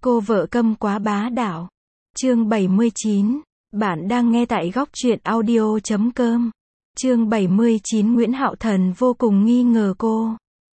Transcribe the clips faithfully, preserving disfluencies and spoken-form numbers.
Cô vợ câm quá bá đạo. Chương bảy mươi chín. Bạn đang nghe tại góc truyện audio chấm com. Chương bảy mươi chín. Nguyễn Hạo Thần vô cùng nghi ngờ cô.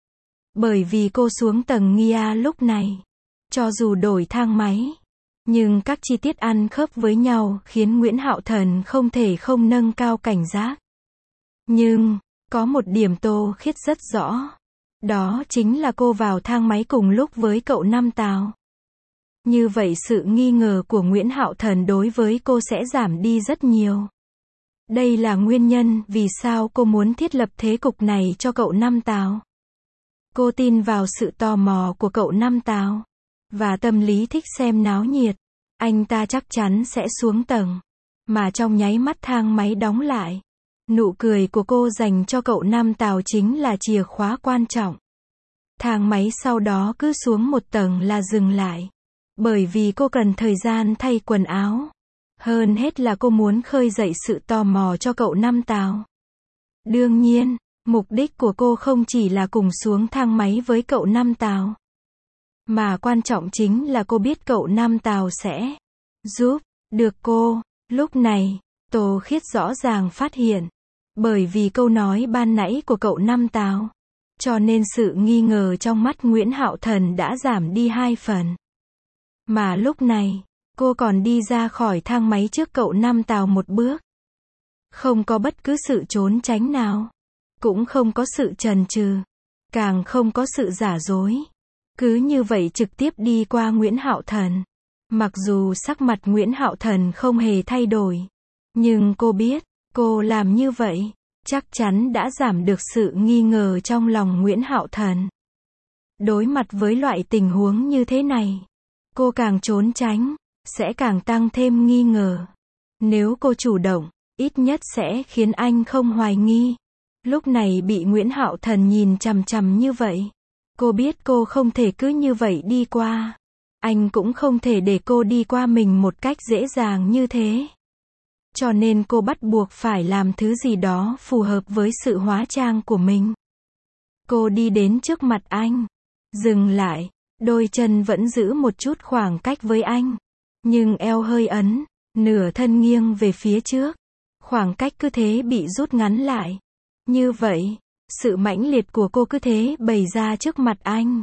Bởi vì cô xuống tầng nghi A lúc này. Cho dù đổi thang máy, nhưng các chi tiết ăn khớp với nhau khiến Nguyễn Hạo Thần không thể không nâng cao cảnh giác. Nhưng, có một điểm Tô Khiết rất rõ. Đó chính là cô vào thang máy cùng lúc với cậu Năm Tào. Như vậy sự nghi ngờ của Nguyễn Hạo Thần đối với cô sẽ giảm đi rất nhiều. Đây là nguyên nhân vì sao cô muốn thiết lập thế cục này cho cậu Năm Tào. Cô tin vào sự tò mò của cậu Năm Tào và tâm lý thích xem náo nhiệt. Anh ta chắc chắn sẽ xuống tầng. Mà trong nháy mắt thang máy đóng lại, nụ cười của cô dành cho cậu Năm Tào chính là chìa khóa quan trọng. Thang máy sau đó cứ xuống một tầng là dừng lại. Bởi vì cô cần thời gian thay quần áo. Hơn hết là cô muốn khơi dậy sự tò mò cho cậu Năm Tào. Đương nhiên, mục đích của cô không chỉ là cùng xuống thang máy với cậu Năm Tào. Mà quan trọng chính là cô biết cậu Năm Tào sẽ giúp được cô. Lúc này, Tô Khiết rõ ràng phát hiện. Bởi vì câu nói ban nãy của cậu Năm Tào. Cho nên sự nghi ngờ trong mắt Nguyễn Hạo Thần đã giảm đi hai phần. Mà lúc này, cô còn đi ra khỏi thang máy trước cậu Năm Tào một bước. Không có bất cứ sự trốn tránh nào. Cũng không có sự chần chừ. Càng không có sự giả dối. Cứ như vậy trực tiếp đi qua Nguyễn Hạo Thần. Mặc dù sắc mặt Nguyễn Hạo Thần không hề thay đổi. Nhưng cô biết, cô làm như vậy, chắc chắn đã giảm được sự nghi ngờ trong lòng Nguyễn Hạo Thần. Đối mặt với loại tình huống như thế này, cô càng trốn tránh, sẽ càng tăng thêm nghi ngờ. Nếu cô chủ động, ít nhất sẽ khiến anh không hoài nghi. Lúc này bị Nguyễn Hạo Thần nhìn chằm chằm như vậy. Cô biết cô không thể cứ như vậy đi qua. Anh cũng không thể để cô đi qua mình một cách dễ dàng như thế. Cho nên cô bắt buộc phải làm thứ gì đó phù hợp với sự hóa trang của mình. Cô đi đến trước mặt anh. Dừng lại. Đôi chân vẫn giữ một chút khoảng cách với anh. Nhưng eo hơi ấn. Nửa thân nghiêng về phía trước. Khoảng cách cứ thế bị rút ngắn lại. Như vậy, sự mãnh liệt của cô cứ thế bày ra trước mặt anh.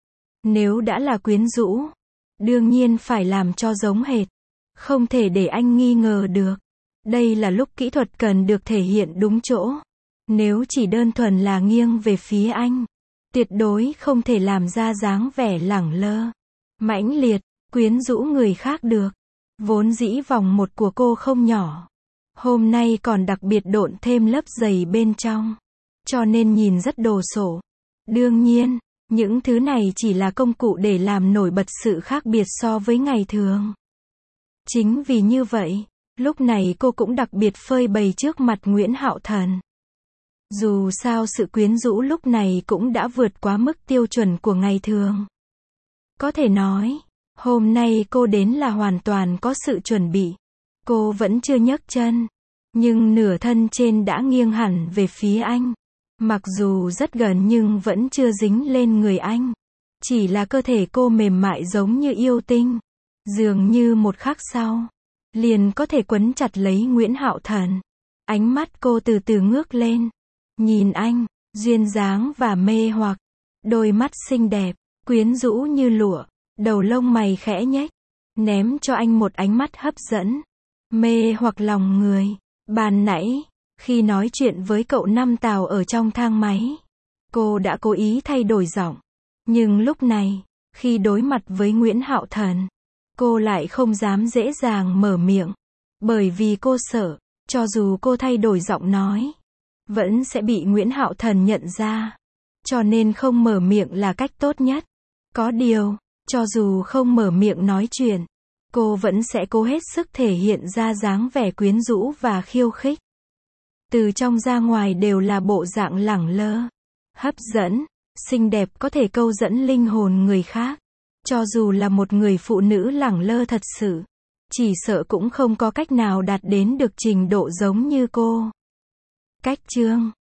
Nếu đã là quyến rũ, đương nhiên phải làm cho giống hệt. Không thể để anh nghi ngờ được. Đây là lúc kỹ thuật cần được thể hiện đúng chỗ. Nếu chỉ đơn thuần là nghiêng về phía anh, tuyệt đối không thể làm ra dáng vẻ lẳng lơ, mãnh liệt, quyến rũ người khác được. Vốn dĩ vòng một của cô không nhỏ. Hôm nay còn đặc biệt độn thêm lớp giày bên trong. Cho nên nhìn rất đồ sộ. Đương nhiên, những thứ này chỉ là công cụ để làm nổi bật sự khác biệt so với ngày thường. Chính vì như vậy, lúc này cô cũng đặc biệt phơi bày trước mặt Nguyễn Hạo Thần. Dù sao sự quyến rũ lúc này cũng đã vượt quá mức tiêu chuẩn của ngày thường. Có thể nói, hôm nay cô đến là hoàn toàn có sự chuẩn bị. Cô vẫn chưa nhấc chân, nhưng nửa thân trên đã nghiêng hẳn về phía anh. Mặc dù rất gần nhưng vẫn chưa dính lên người anh. Chỉ là cơ thể cô mềm mại giống như yêu tinh. Dường như một khắc sau, liền có thể quấn chặt lấy Nguyễn Hạo Thần. Ánh mắt cô từ từ ngước lên. Nhìn anh, duyên dáng và mê hoặc. Đôi mắt xinh đẹp, quyến rũ như lụa. Đầu lông mày khẽ nhếch. Ném cho anh một ánh mắt hấp dẫn. Mê hoặc lòng người. Ban nãy, khi nói chuyện với cậu Năm Tào ở trong thang máy, cô đã cố ý thay đổi giọng. Nhưng lúc này, khi đối mặt với Nguyễn Hạo Thần, cô lại không dám dễ dàng mở miệng. Bởi vì cô sợ, cho dù cô thay đổi giọng nói, vẫn sẽ bị Nguyễn Hạo Thần nhận ra. Cho nên không mở miệng là cách tốt nhất. Có điều, cho dù không mở miệng nói chuyện, cô vẫn sẽ cố hết sức thể hiện ra dáng vẻ quyến rũ và khiêu khích. Từ trong ra ngoài đều là bộ dạng lẳng lơ, hấp dẫn, xinh đẹp có thể câu dẫn linh hồn người khác. Cho dù là một người phụ nữ lẳng lơ thật sự, chỉ sợ cũng không có cách nào đạt đến được trình độ giống như cô. Cách chương